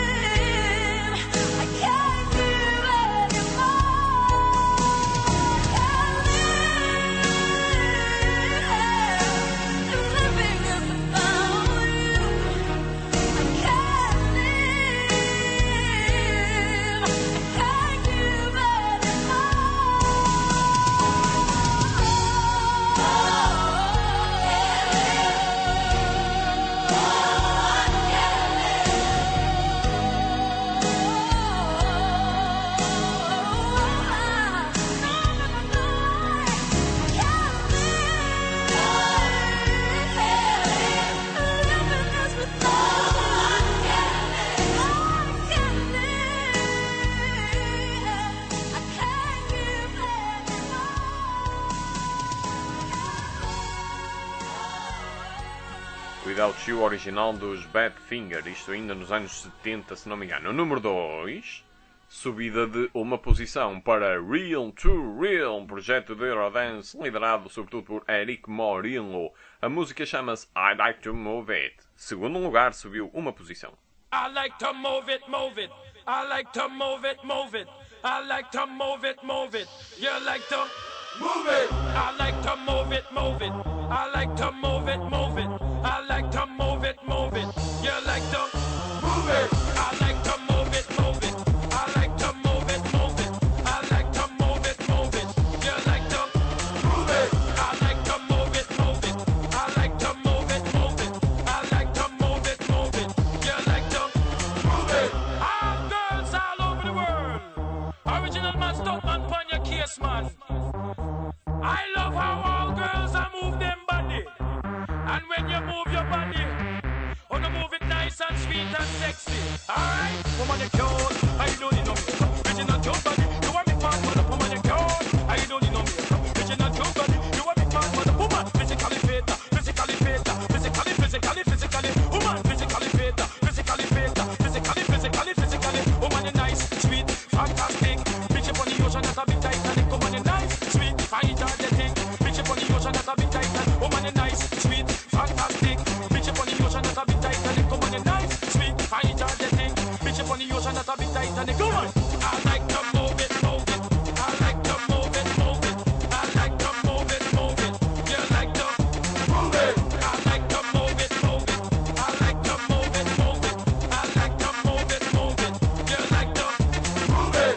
Without You, original dos Badfinger, isto ainda nos anos 70, se não me engano. Número 2, subida de uma posição para Real to Real, um projeto de Eurodance liderado sobretudo por Eric Morillo. A música chama-se I Like to Move It. Segundo lugar, subiu uma posição. I like to move it, move it. I like to move it, move it. I like to move it, move it. You like to move it. I like to move it, move it. I like to move it, move it. I like to move it, move it. You like to move it. I like to move it, move it. I like to move it, move it. I like to move it, move it. You like to move it. I like to move it, move it. I like to move it, move it. I like to move it, move it. You like to move it. All girls all over the world. Original man, stunt man, pon your case, man. I love how all girls are move them body. And when you move your body, wanna move it nice and sweet and sexy. Alright? Woman, you cute. I don't need no makeup. Original cute body. You want me man, mother, woman, you cute. I don't need no makeup. Original cute body. You want me man, mother, woman. Physically fit, physically fit, physically. Woman, physically fit, physically. Woman, you nice, sweet, fantastic. Bitch up on the ocean, that's a bit Titanic. Woman, you nice, sweet, fine, energetic. Bitch up on the ocean, that's a bit Titanic. Woman, you nice, sweet, fantastic. Bitch up on the ocean, that's a bit Titanic. Woman, you nice, sweet, fine, energetic. Bitch up on the ocean, that's a bit Titanic. Come on. I like to move it, move it. I like to move it, move it. I like to move it, move it. You like to move it. I like to move it, move it. I like to move it, move it. I like to move it, move it. You like to move it.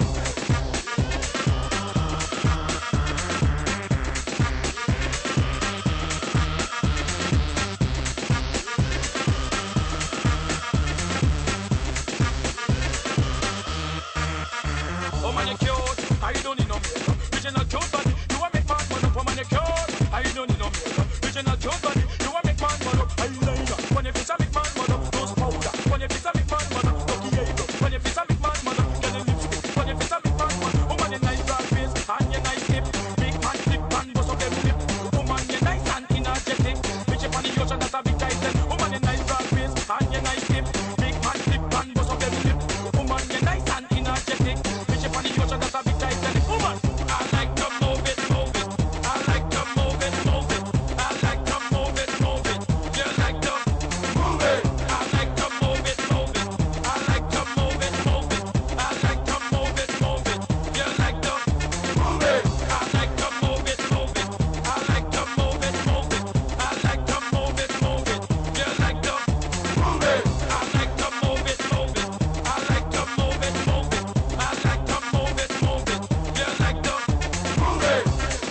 Oh man, you cute. I don't need no makeup. Original cute body. You want make man man up. Oh man, you cute. I don't need no makeup. Original cute body. You want make man man up. Eyeliner. When you fix a make man man up. Nose powder. When you fix a make man man up. Lucky eyebrow. When you fix a make man man up. Get a lipstick. When you fix a make man man up. Oh man, you nice broad face and you nice hip. Big man flip and bust up them lip. Oh man, you nice and energetic. Bitch up on the ocean, that's a big title. Oh man, you nice broad face and you nice hip. Big man flip and bust up them lip. Oh man, you nice and energetic. Bitch up on the ocean, that's a big title. Oh man, I like to move it, move it. I like to move it, move it. I like to move it, move it. You like to move it. I like to move it, move it. I like to move it, move it. I like to move it, move it. You like to move it. I like to move it, move it. I like to move it, move it. I like to move it, move it. You like to move it. I like to move it, move it. I like to move it, move it. I like to move it, move it. You like to move it.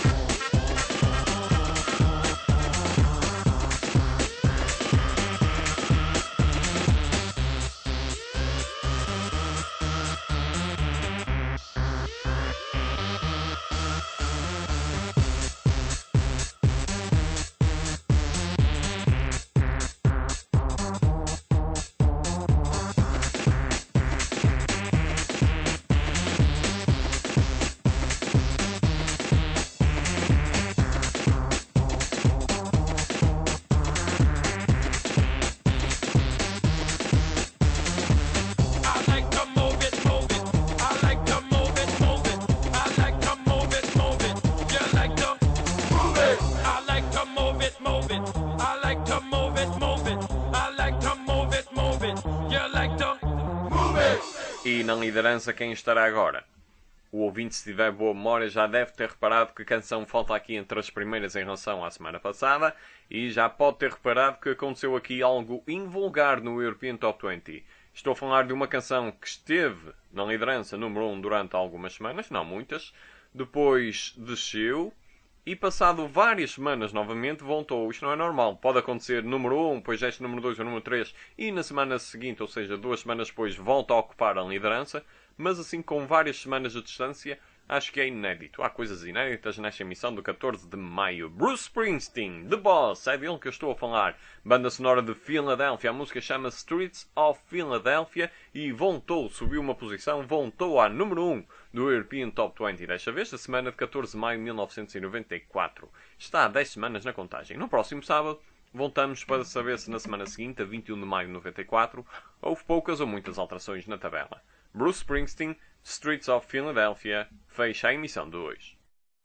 I like to move it, move it. I like to move it, move it. I like to move it, move it. You like to move it. I like to move it, move it. I like to move it, move it. I like to move it, move it. You like to move it. E na liderança quem estará agora? O ouvinte, se tiver boa memória, já deve ter reparado que a canção falta aqui entre as primeiras em relação à semana passada e já pode ter reparado que aconteceu aqui algo invulgar no European Top 20. Estou a falar de uma canção que esteve na liderança número 1 durante algumas semanas, não muitas, depois desceu e passado várias semanas novamente voltou. Isto não é normal. Pode acontecer número 1, depois desce número 2 ou número 3 e na semana seguinte, ou seja, 2 semanas depois, volta a ocupar a liderança, mas assim com várias semanas de distância, acho que é inédito. Há coisas inéditas nesta emissão do 14 de maio. Bruce Springsteen, The Boss, é dele que eu estou a falar. Banda sonora de Philadelphia. A música chama-se Streets of Philadelphia e voltou, subiu uma posição, voltou à número 1 do European Top 20. Desta vez, a semana de 14 de maio de 1994. Está há 10 semanas na contagem. No próximo sábado, voltamos para saber se na semana seguinte, a 21 de maio de 94, houve poucas ou muitas alterações na tabela. Bruce Springsteen, Streets of Philadelphia, fecha a emissão de hoje.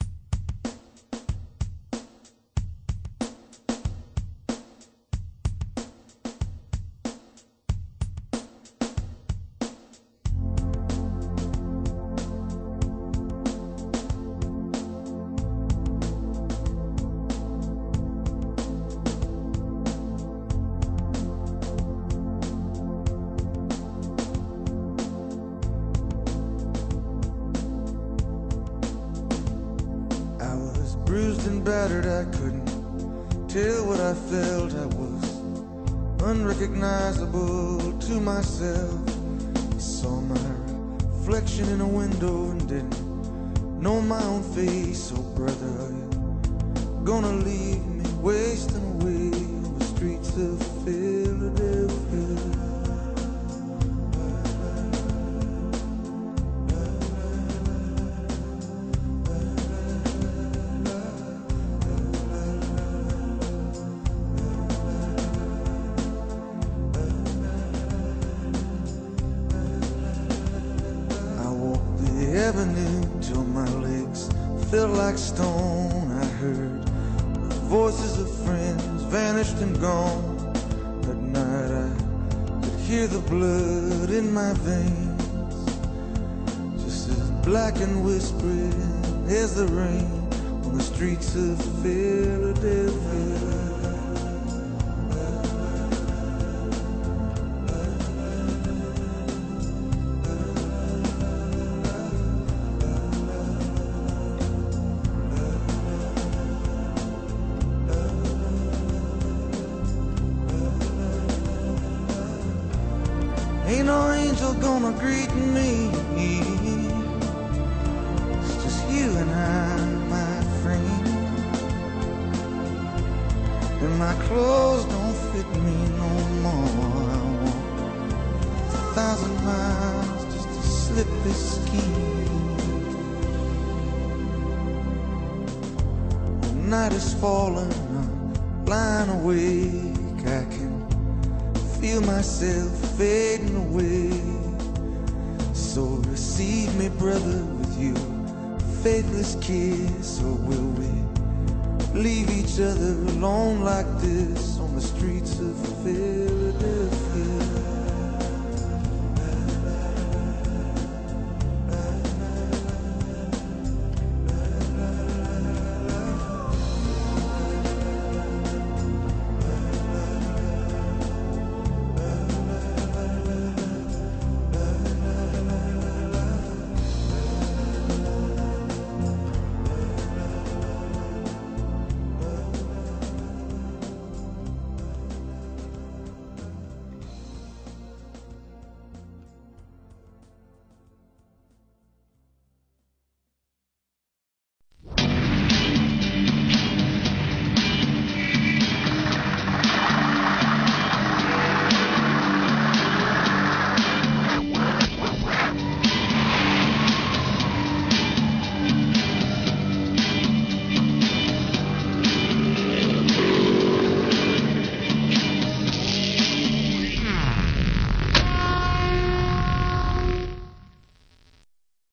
I was bruised and battered, I couldn't tell what I felt. I was unrecognizable to myself. I saw my reflection in a window and didn't know my own face. Oh brother, are you gonna leave me wasting away on the streets of Philadelphia? Avenue till my legs felt like stone. I heard the voices of friends vanished and gone. At night I could hear the blood in my veins, just as black and whispering as the rain on the streets of Philadelphia. Ain't no angel gonna greet me. It's just you and I, my friend. And my clothes don't fit me no more. I walk 1,000 miles just to slip this skin. The night is falling, I'm lying awake. I can feel myself fading away. So receive me, brother, with you faithless kiss. Or will we leave each other alone like this on the streets of Philadelphia?